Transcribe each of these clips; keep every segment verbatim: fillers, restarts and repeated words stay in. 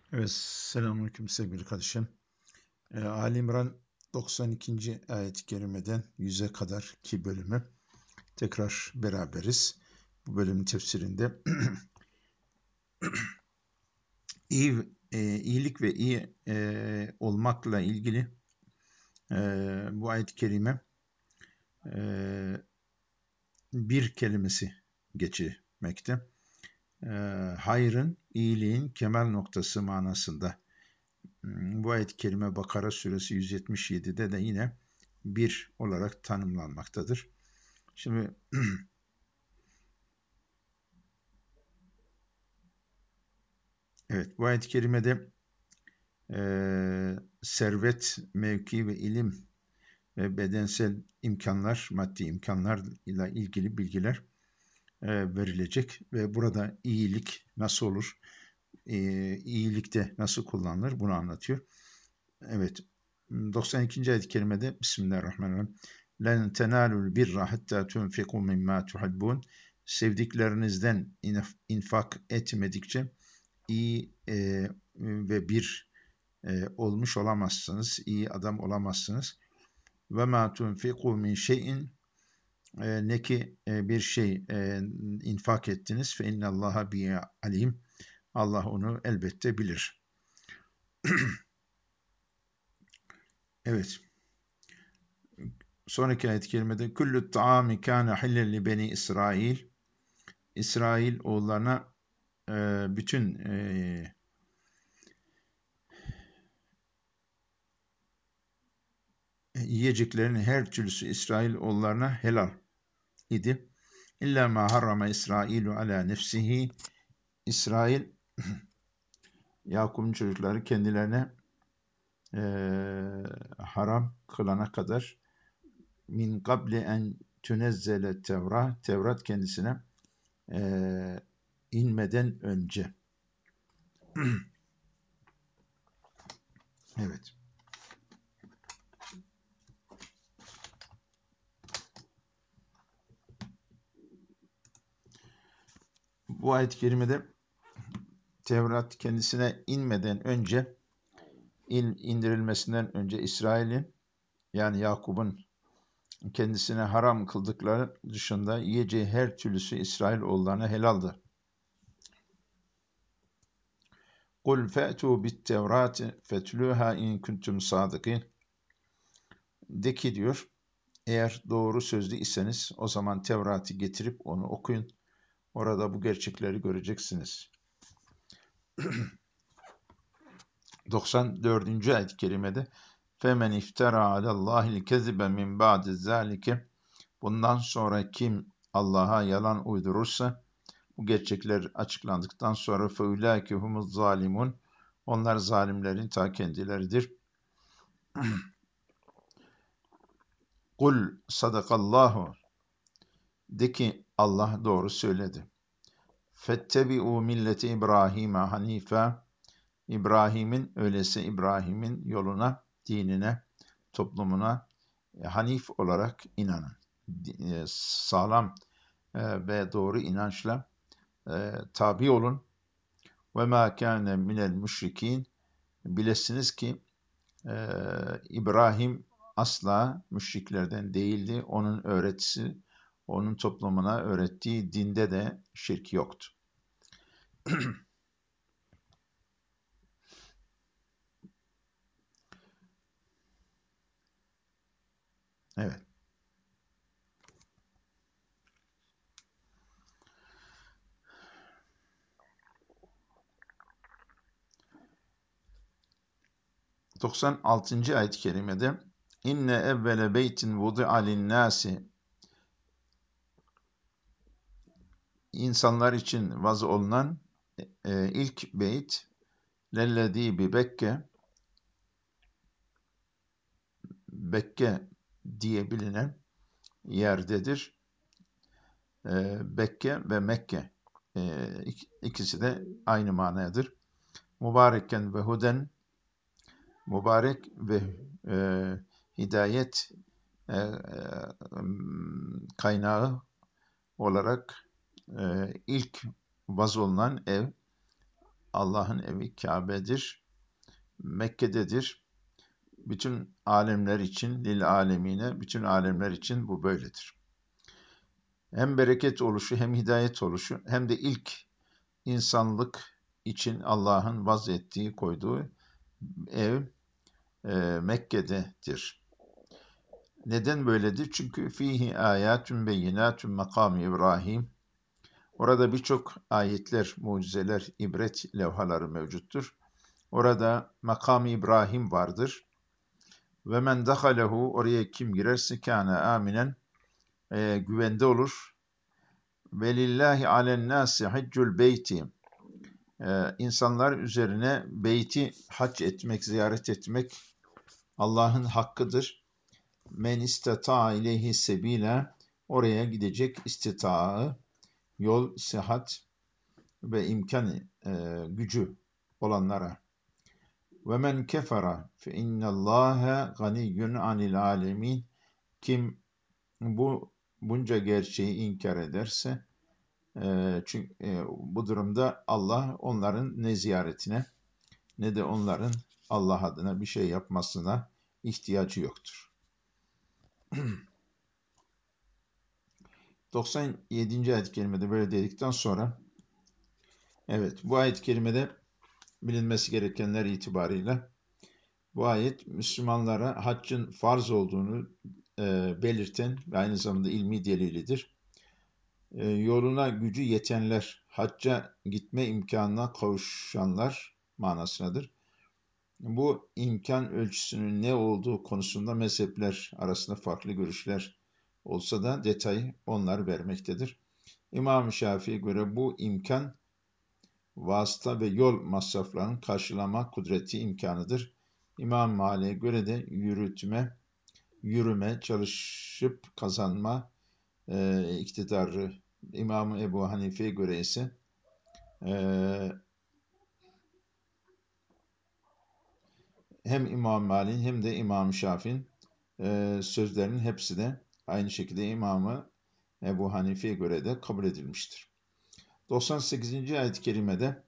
Evet, selamünaleyküm sevgili kardeşim. Ee, Ali İmran doksan ikinci ayet-i kerimeden yüze kadar ki bölümü tekrar beraberiz. Bu bölümün tefsirinde iyi, e, iyilik ve iyi e, olmakla ilgili e, bu ayet-i kerime e, bir kelimesi geçirmekte. E, hayrın, iyiliğin kemal noktası manasında. Bu ayet-i kerime Bakara suresi yüz yetmiş yedide de yine bir olarak tanımlanmaktadır. Şimdi evet, bu ayet-i kerimede e, servet, mevki ve ilim ve bedensel imkanlar, maddi imkanlarla ilgili bilgiler e, verilecek ve burada iyilik nasıl olur, e, iyilikte nasıl kullanılır bunu anlatıyor. Evet, doksan ikinci ayet-i kerimede Bismillahirrahmanirrahim. Len tenalul birra hatta tunfiku mimma tuhibbun. Sevdiklerinizden infak etmedikçe iyi e, ve bir e, olmuş olamazsınız, iyi adam olamazsınız. Ve ma tunfiku min şeyin e, ne ki e, bir şey e, infak ettiniz fe innallaha bi alim. Allah onu elbette bilir. Evet. Sonraki ayet-i kerimede kullu taami kana hillen li beni İsrail. İsrail oğullarına e, bütün e, yiyeceklerin her türlüsü İsrail oğullarına helal idi. İlla ma harrama İsrailu ala nefsihi. İsrail Yakup'un çocukları kendilerine e, haram kılana kadar min qabli en tünezzele Tevrat, Tevrat kendisine e, inmeden önce. Evet. Bu ayet-i kerimede Tevrat kendisine inmeden önce, in, indirilmesinden önce İsrail'in yani Yakup'un kendisine haram kıldıkları dışında yiyeceği her türlüsü İsrailoğullarına helaldi. قُلْ فَأْتُوا بِالتَّوْرَاتِ فَتْلُوهَا اِنْ كُنْتُمْ صَادِقِينَ. De ki diyor, eğer doğru sözlü iseniz o zaman Tevrat'ı getirip onu okuyun. Orada bu gerçekleri göreceksiniz. doksan dördüncü ayet-i kerimede فَمَنْ اِفْتَرَى عَلَى اللّٰهِ الْكَذِبَ مِنْ بَعْدِ ذَٰلِكَ. Bundan sonra kim Allah'a yalan uydurursa, bu gerçekler açıklandıktan sonra فَاُولَٰئِكَ هُمُ الظَّالِمُونَ. Onlar zalimlerin ta kendileridir. Kul sadakallahu. De ki Allah doğru söyledi. Fettebi'u milleti İbrahim'e hanife. İbrahim'in öylesi İbrahim'in yoluna, dinine, toplumuna e, hanif olarak inanın. E, sağlam e, ve doğru inançla e, tabi olun. Ve ma kâne minel müşrikîn. Bilesiniz ki e, İbrahim asla müşriklerden değildi. Onun öğretisi, onun toplumuna öğrettiği dinde de şirk yoktu. Evet. doksan altıncı ayet-i kerimede İnne evvele beytin vudi'a linnâsi. İnsanlar için vaz olunan e, ilk beyt lellezî bi Bekke, Bekke diye bilinen yerdedir. E, Bekke ve Mekke e, ikisi de aynı manayadır. Mübareken ve huden, mübarek ve e, hidayet e, e, kaynağı olarak e, ilk vaz olunan ev Allah'ın evi Kabe'dir, Mekke'dedir. Bütün alemler için, lil alemine, bütün alemler için bu böyledir. Hem bereket oluşu, hem hidayet oluşu, hem de ilk insanlık için Allah'ın vazettiği, koyduğu ev e, Mekke'dedir. Neden böyledir? Çünkü fihi ayatun beyinatun makam İbrahim. Orada birçok ayetler, mucizeler, ibret levhaları mevcuttur. Orada makam İbrahim vardır. Ve men dahalehu, oraya kim girerse kâne aminen, e, güvende olur. Ve lillahi alen nâsi haccul beyti, e, insanlar üzerine beyti hac etmek, ziyaret etmek Allah'ın hakkıdır. Men istata ileyhi sebila, oraya gidecek istitaı, yol, sıhhat ve imkan e, gücü olanlara. Ve men kefara fe innallâhe ganiyyun anil alemin, kim bu bunca gerçeği inkar ederse, e, çünkü e, bu durumda Allah onların ne ziyaretine ne de onların Allah adına bir şey yapmasına ihtiyacı yoktur. doksan yedinci ayet-i kerimede böyle dedikten sonra, evet, bu ayet-i kerimede bilinmesi gerekenler itibarıyla bu ayet Müslümanlara haccın farz olduğunu e, belirten ve aynı zamanda ilmi delilidir. E, yoluna gücü yetenler, hacca gitme imkanına kavuşanlar manasındadır. Bu imkan ölçüsünün ne olduğu konusunda mezhepler arasında farklı görüşler olsa da detayı onlar vermektedir. İmam-ı Şafii'ye göre bu imkan, vasıta ve yol masraflarının karşılama kudreti imkanıdır. İmam Malik'e göre de yürütme, yürüme, çalışıp kazanma e, iktidarı. İmam Ebu Hanife'ye göre ise e, hem İmam Malik'in hem de İmam Şafii'nin e, sözlerinin hepsi de aynı şekilde İmam Ebu Hanife'ye göre de kabul edilmiştir. doksan sekizinci ayet-i kerimede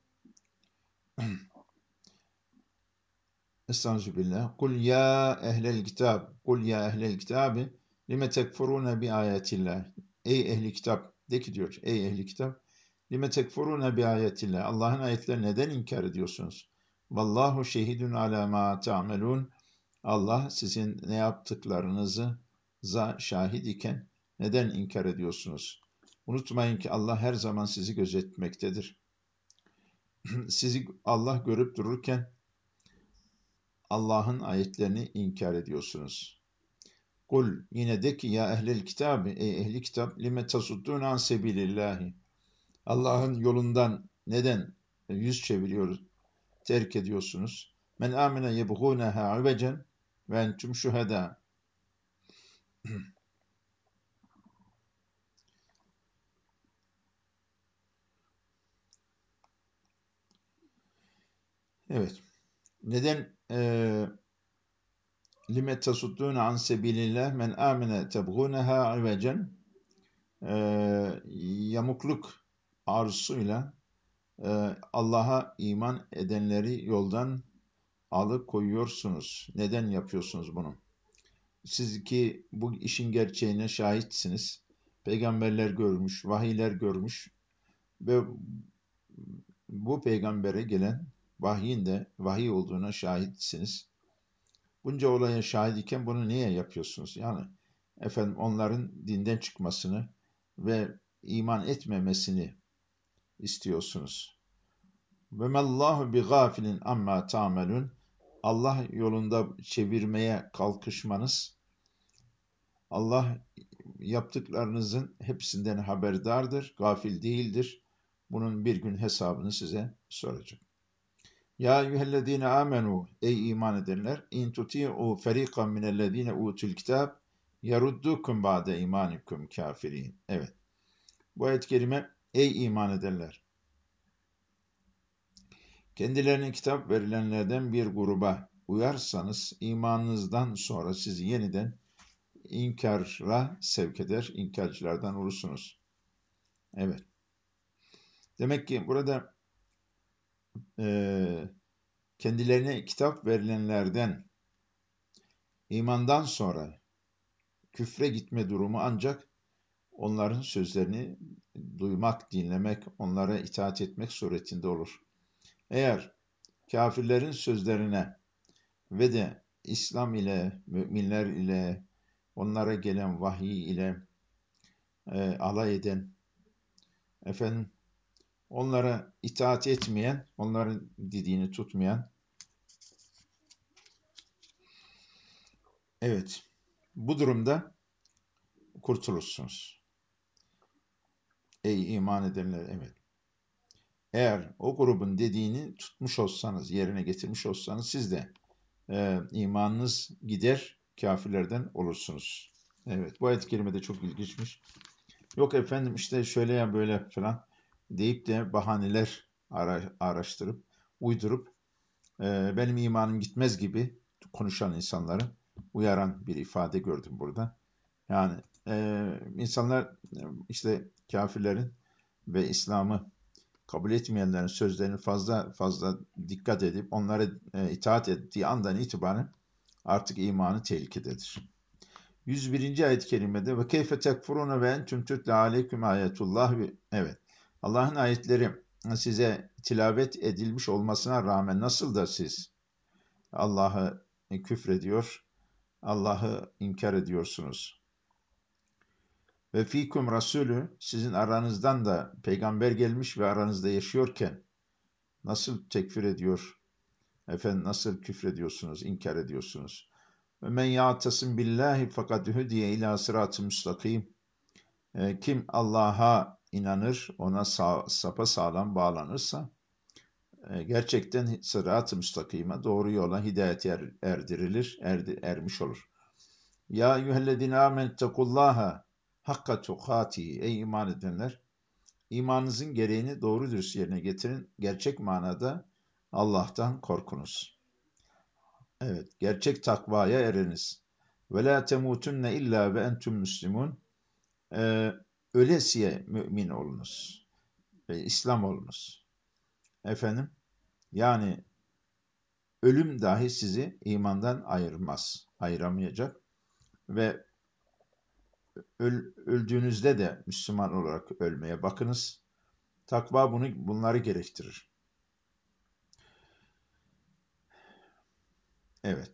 Estağfirullah. Kul ya ehlel kitab. Kul ya ehlel kitabi lime tekfurune bi ayetillah. Ey ehli kitap. De ki diyor. Ey ehli kitap. Lime tekfurune bi ayetillah. Allah'ın ayetlerini neden inkar ediyorsunuz? Vallahu şehidun ala ma ta'melun. Allah sizin ne yaptıklarınızı za şahit iken neden inkar ediyorsunuz? Unutmayın ki Allah her zaman sizi gözetmektedir. Sizi Allah görüp dururken Allah'ın ayetlerini inkar ediyorsunuz. Kul, yine de ki ya ehlel kitabı, ey ehli kitap, lime tasuddun an sebilillahi. Allah'ın yolundan neden yüz çeviriyoruz, terk ediyorsunuz? Men amene yebğûneha ivecen ve entüm şühedâ. Evet. Neden e, lime tasuddun an sebilillah men amene tebğûneha ivecen, e, yamukluk arzusuyla Allah'a iman edenleri yoldan alıkoyuyorsunuz. Neden yapıyorsunuz bunu? Siz ki bu işin gerçeğine şahitsiniz. Peygamberler görmüş, vahiyler görmüş ve bu peygambere gelen vahyin de vahiy olduğuna şahitsiniz. Bunca olaya şahit iken bunu niye yapıyorsunuz? Yani efendim onların dinden çıkmasını ve iman etmemesini istiyorsunuz. Ve mellahu bi gafilin amma ta'melun. Allah yolunda çevirmeye kalkışmanız, Allah yaptıklarınızın hepsinden haberdardır, gafil değildir. Bunun bir gün hesabını size soracak. Ya eyyühellezine amenu, ey iman edenler, in tuti'u feriqan minellezine utul kitab yeruddukum ba'de imanikum kafirin. Evet. Bu ayet-i kerime, ey iman edenler, kendilerine kitap verilenlerden bir gruba uyarsanız imanınızdan sonra sizi yeniden inkara sevk eder, inkarcılardan olursunuz. Evet. Demek ki burada e, kendilerine kitap verilenlerden imandan sonra küfre gitme durumu ancak onların sözlerini duymak, dinlemek, onlara itaat etmek suretinde olur. Eğer kafirlerin sözlerine ve de İslam ile, müminler ile, onlara gelen vahiy ile e, alay eden, efendim, onlara itaat etmeyen, onların dediğini tutmayan, evet, bu durumda kurtulursunuz. Ey iman edenler, evet. Eğer o grubun dediğini tutmuş olsanız, yerine getirmiş olsanız siz de e, imanınız gider, kafirlerden olursunuz. Evet, bu ayet-i kerime de çok ilginçmiş. Yok efendim işte şöyle ya böyle falan deyip de bahaneler ara, araştırıp, uydurup e, benim imanım gitmez gibi konuşan insanları uyaran bir ifade gördüm burada. Yani e, insanlar e, işte kafirlerin ve İslam'ı kabul etmeyenlerin sözlerini fazla fazla dikkat edip onlara e, itaat ettiği andan itibaren artık imanı tehlikededir. yüz birinci ayet-i kerimede ve keyfe tekfurune ve entüm tutla aleyküm ayetullah. Evet. Allah'ın ayetleri size tilavet edilmiş olmasına rağmen nasıl da siz Allah'ı küfrediyor, Allah'ı inkar ediyorsunuz. Ve fikum rasulü, sizin aranızdan da peygamber gelmiş ve aranızda yaşıyorken nasıl tekfir ediyor, efendim nasıl küfrediyorsunuz, inkar ediyorsunuz. Ve men ya'tasim billahi fakat hudiye ila sırat-ı müstakim. E, kim Allah'a inanır, ona sağ, sapasağlam bağlanırsa e, gerçekten sırat-ı müstakime, doğru yola hidayet er, erdirilir, erdi, ermiş olur. Ya eyyühellezine amentequllaha hakka tukatihi. Ey iman edenler, imanınızın gereğini doğru dürüst yerine getirin. Gerçek manada Allah'tan korkunuz. Evet, gerçek takvaya eriniz. Ve la temutunne illa ve entüm müslimun. Ee, ölesiye mümin olunuz. Ve İslam olunuz. Efendim, yani ölüm dahi sizi imandan ayırmaz, ayıramayacak. Ve öl, öldüğünüzde de Müslüman olarak ölmeye bakınız. Takva bunu, bunları gerektirir. Evet.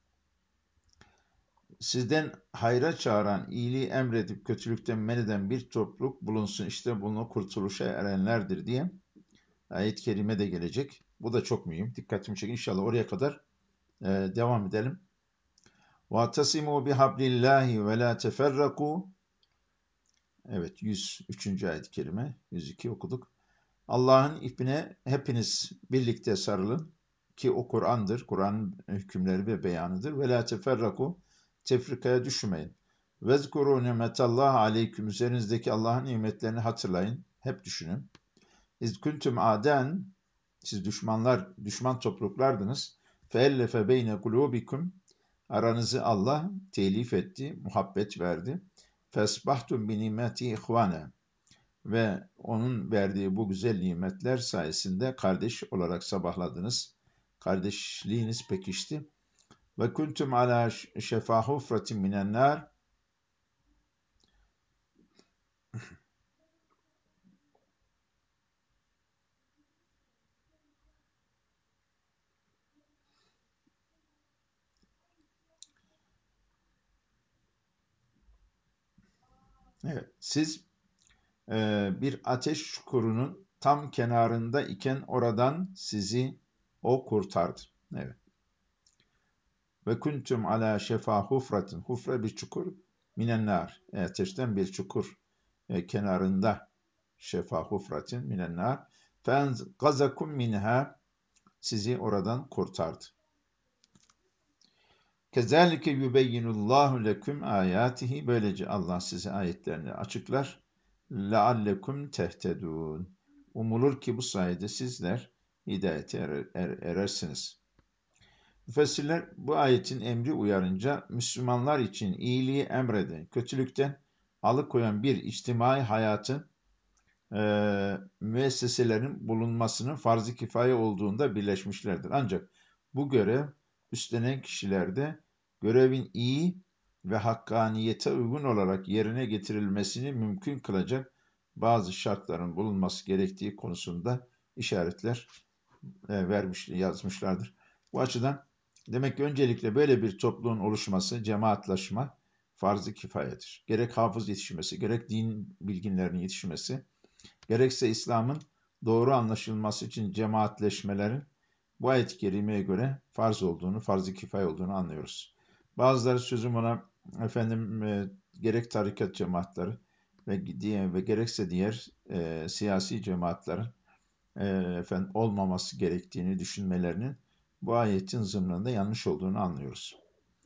Sizden hayra çağıran, iyiliği emredip kötülükten men eden bir topluluk bulunsun. İşte bunu kurtuluşa erenlerdir diye ayet-i kerime de gelecek. Bu da çok mühim. Dikkatimi çekin. İnşallah oraya kadar e, devam edelim. وَاَعْتَصِمُوا بِحَبْلِ اللّٰهِ وَلَا تَفَرَّقُوا. Evet, yüz üçüncü ayet-i kerime. yüz iki okuduk. Allah'ın ipine hepiniz birlikte sarılın ki o Kur'an'dır. Kur'an'ın hükümleri ve beyanıdır. وَلَا تَفَرَّقُوا. Tefrikaya düşmeyin. وَذْكُرُوا نِعْمَةَ اللّٰهِ عَلَيْكُمْ. Üzerinizdeki Allah'ın nimetlerini hatırlayın. Hep düşünün. İz kuntum aden, siz düşmanlar, düşman topluluklardınız. Feellefe beyne kulubikum, aranızı Allah telif etti, muhabbet verdi. Fesbahtum bi nimeti ihvane, ve onun verdiği bu güzel nimetler sayesinde kardeş olarak sabahladınız. Kardeşliğiniz pekişti. Ve kuntum ala şefa hufratin minen nar. Evet, siz e, bir ateş çukurunun tam kenarında iken oradan sizi o kurtardı. Evet. Ve kuntum ala şefa hufratin. Hufre bir çukur. Minen nar. Ateşten bir çukur e, kenarında. Şefa hufratin minen nar. Fengazakum minha. Sizi oradan kurtardı. Kezalike yubeyyinullahu leküm ayatihi. Böylece Allah size ayetlerini açıklar. Leallekum tehtedun. Umulur ki bu sayede sizler hidayete er, er, erersiniz. Müfessirler bu ayetin emri uyarınca Müslümanlar için iyiliği emreden, kötülükten alıkoyan bir içtimai hayatın e, müesseselerin bulunmasının farz-ı kifaye olduğunda birleşmişlerdir. Ancak bu görev üstlenen kişilerde görevin iyi ve hakkaniyete uygun olarak yerine getirilmesini mümkün kılacak bazı şartların bulunması gerektiği konusunda işaretler e, vermiş, yazmışlardır. Bu açıdan demek ki öncelikle böyle bir topluluğun oluşması, cemaatlaşma farz-ı kifayedir. Gerek hafız yetişmesi, gerek din bilginlerinin yetişmesi, gerekse İslam'ın doğru anlaşılması için cemaatleşmelerin bu ayet-i kerimeye göre farz olduğunu, farz-ı kifaye olduğunu anlıyoruz. Bazıları sözüm ona efendim e, gerek tarikat cemaatleri ve diye ve gerekse diğer e, siyasi cemaatlerin e, efendim olmaması gerektiğini düşünmelerinin bu ayetin zımnında yanlış olduğunu anlıyoruz.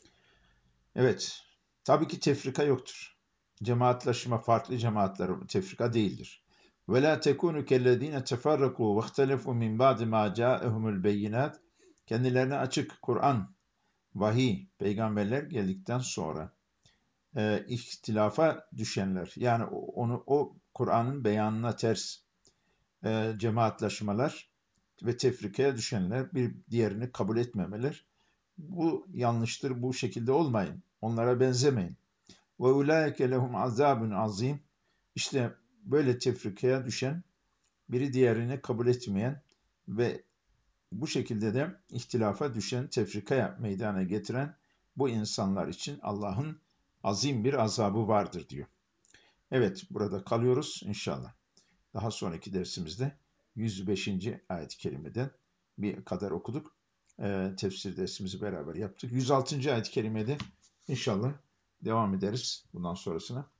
Evet, tabii ki tefrika yoktur. Cemaatleşme farklı cemaatler tefrika değildir. Ve la tekunu kellezine teferraku ve ihtelefu min ba'di ma ca'ehumul beyinat. Kendilerine açık Kur'an, vahiy, peygamberler geldikten sonra e, ihtilafa düşenler, yani onu o Kur'an'ın beyanına ters e, cemaatleşmeler ve tefrikaya düşenler, bir diğerini kabul etmemeler. Bu yanlıştır, bu şekilde olmayın. Onlara benzemeyin. Ve ulaike lehum azabun azim. İşte böyle tefrikaya düşen, biri diğerini kabul etmeyen ve bu şekilde de ihtilafa düşen, tefrikaya meydana getiren bu insanlar için Allah'ın azim bir azabı vardır diyor. Evet, burada kalıyoruz inşallah. Daha sonraki dersimizde yüz beşinci ayet-i kerimeden bir kadar okuduk. Ee, tefsir dersimizi beraber yaptık. yüz altıncı ayet-i kerimede inşallah devam ederiz bundan sonrasına.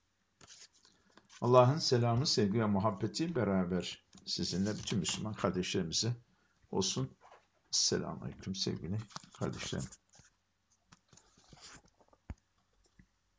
Allah'ın selamı, sevgi ve muhabbeti beraber sizinle bütün Müslüman kardeşlerimize olsun. Selamun Aleyküm sevgili kardeşlerim.